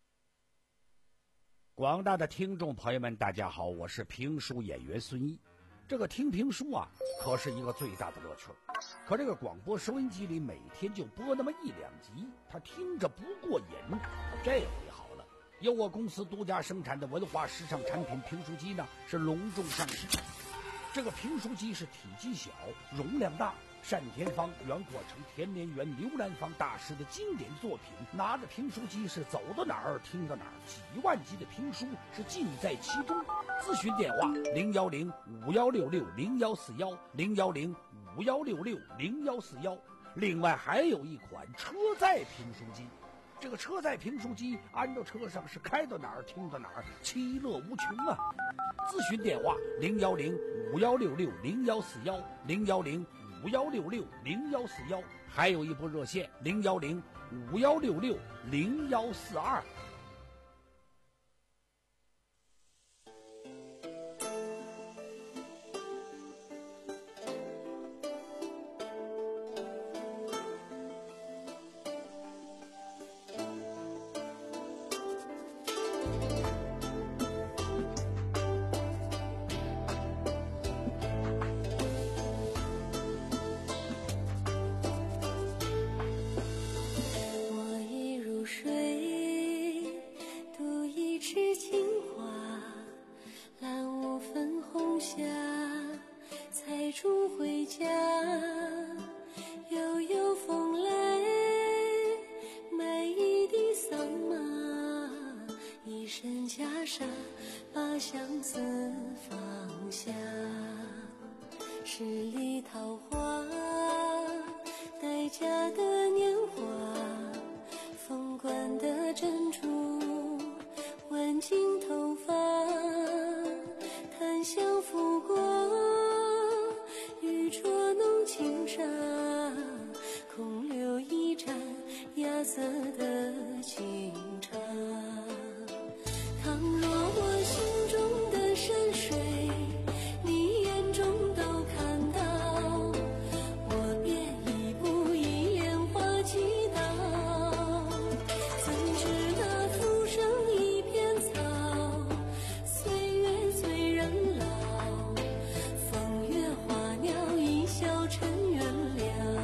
广大的听众朋友们，大家好，我是评书演员孙一。这个听评书啊，可是一个最大的乐趣。可这个广播收音机里每天就播那么一两集，他听着不过瘾。这回好了，由我公司独家生产的文化时尚产品评书机呢，是隆重上市。这个评书机是体积小，容量大，单田芳、袁阔成、田连元、刘兰芳大师的经典作品。拿着评书机是走到哪儿听到哪儿，几万集的评书是尽在其中。咨询电话零幺零五幺六六零幺四幺零幺零五幺六六零幺四幺。另外还有一款车载评书机，这个车载评书机安到车上是开到哪儿听到哪儿，其乐无穷啊！咨询电话零幺零五幺六六零幺四幺零幺零五幺六六零幺四幺，还有一部热线零幺零五幺六六零幺四二。 十里桃花，待嫁的年华，凤冠的珍珠，挽进头发，檀香拂过，玉镯弄轻纱，空留一盏芽色的清茶。倘若我心中的山水，你眼中都看到，我便一步一莲花祈祷。怎知那浮生一片草，岁月催人老，风月花鸟一笑尘缘了。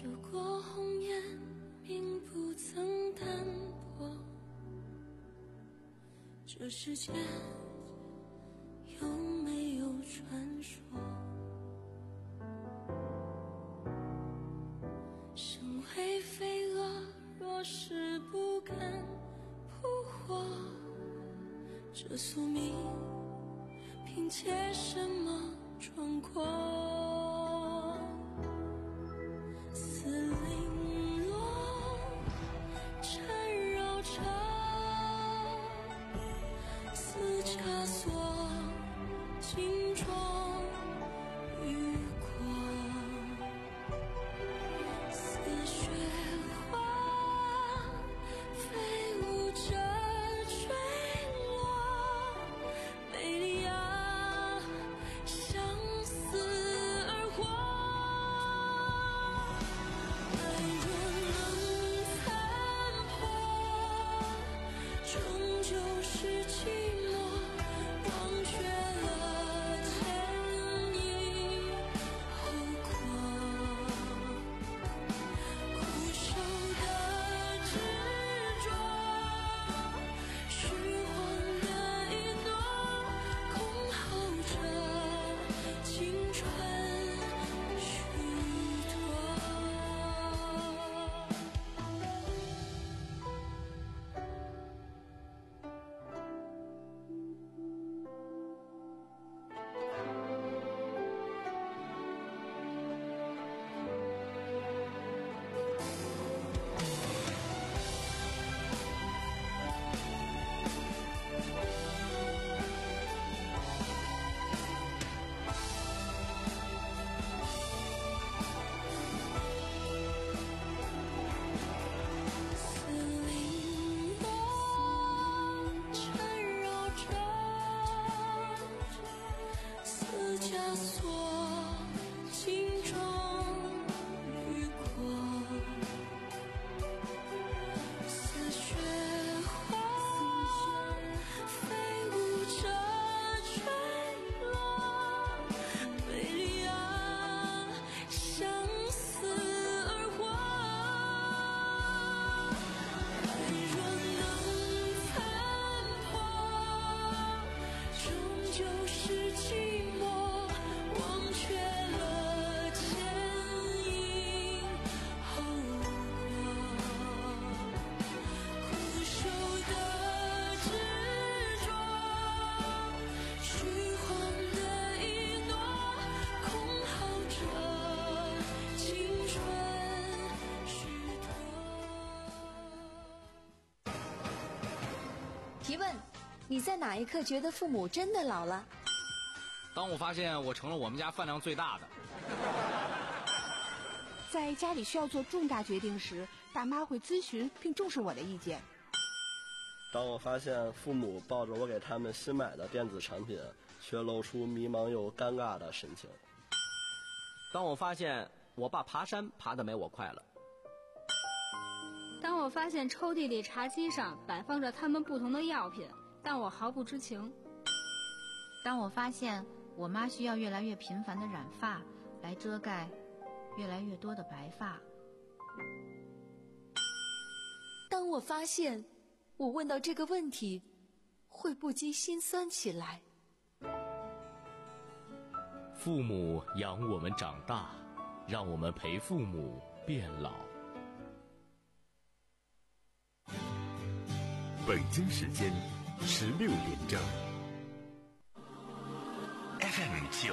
如果红颜并不曾淡薄，这世间有没有传说？身为飞蛾，若是不敢扑火，这宿命凭借什么闯过？似零落缠绕着，似枷锁金钟雨过，似雪花飞舞着坠落，美丽啊，相思而活。爱若能残破，终究是寂寞，忘却了前因后果，苦守的执着，虚晃的一诺，空耗着青春许多。似零落缠绕着，似枷锁金钟雨过，似雪花飞舞着坠落，美丽啊，相思而活。爱若能残破，终究是寂寞，忘却了前因后果，苦守的执着，虚晃的一诺，空耗着青春许多。 提问：你在哪一刻觉得父母真的老了？ 当我发现我成了我们家饭量最大的。 在家里需要做重大决定时，爸妈会咨询并重视我的意见。 当我发现父母抱着我给他们新买的电子产品，却露出迷茫又尴尬的神情。 当我发现我爸爬山爬得没我快了。 当我发现抽屉里茶几上摆放着他们不同的药品，但我毫不知情。 当我发现我妈需要越来越频繁的染发，来遮盖越来越多的白发。 当我发现我问到这个问题，会不禁心酸起来。 父母养我们长大，让我们陪父母变老。 北京时间十六点整。F M 九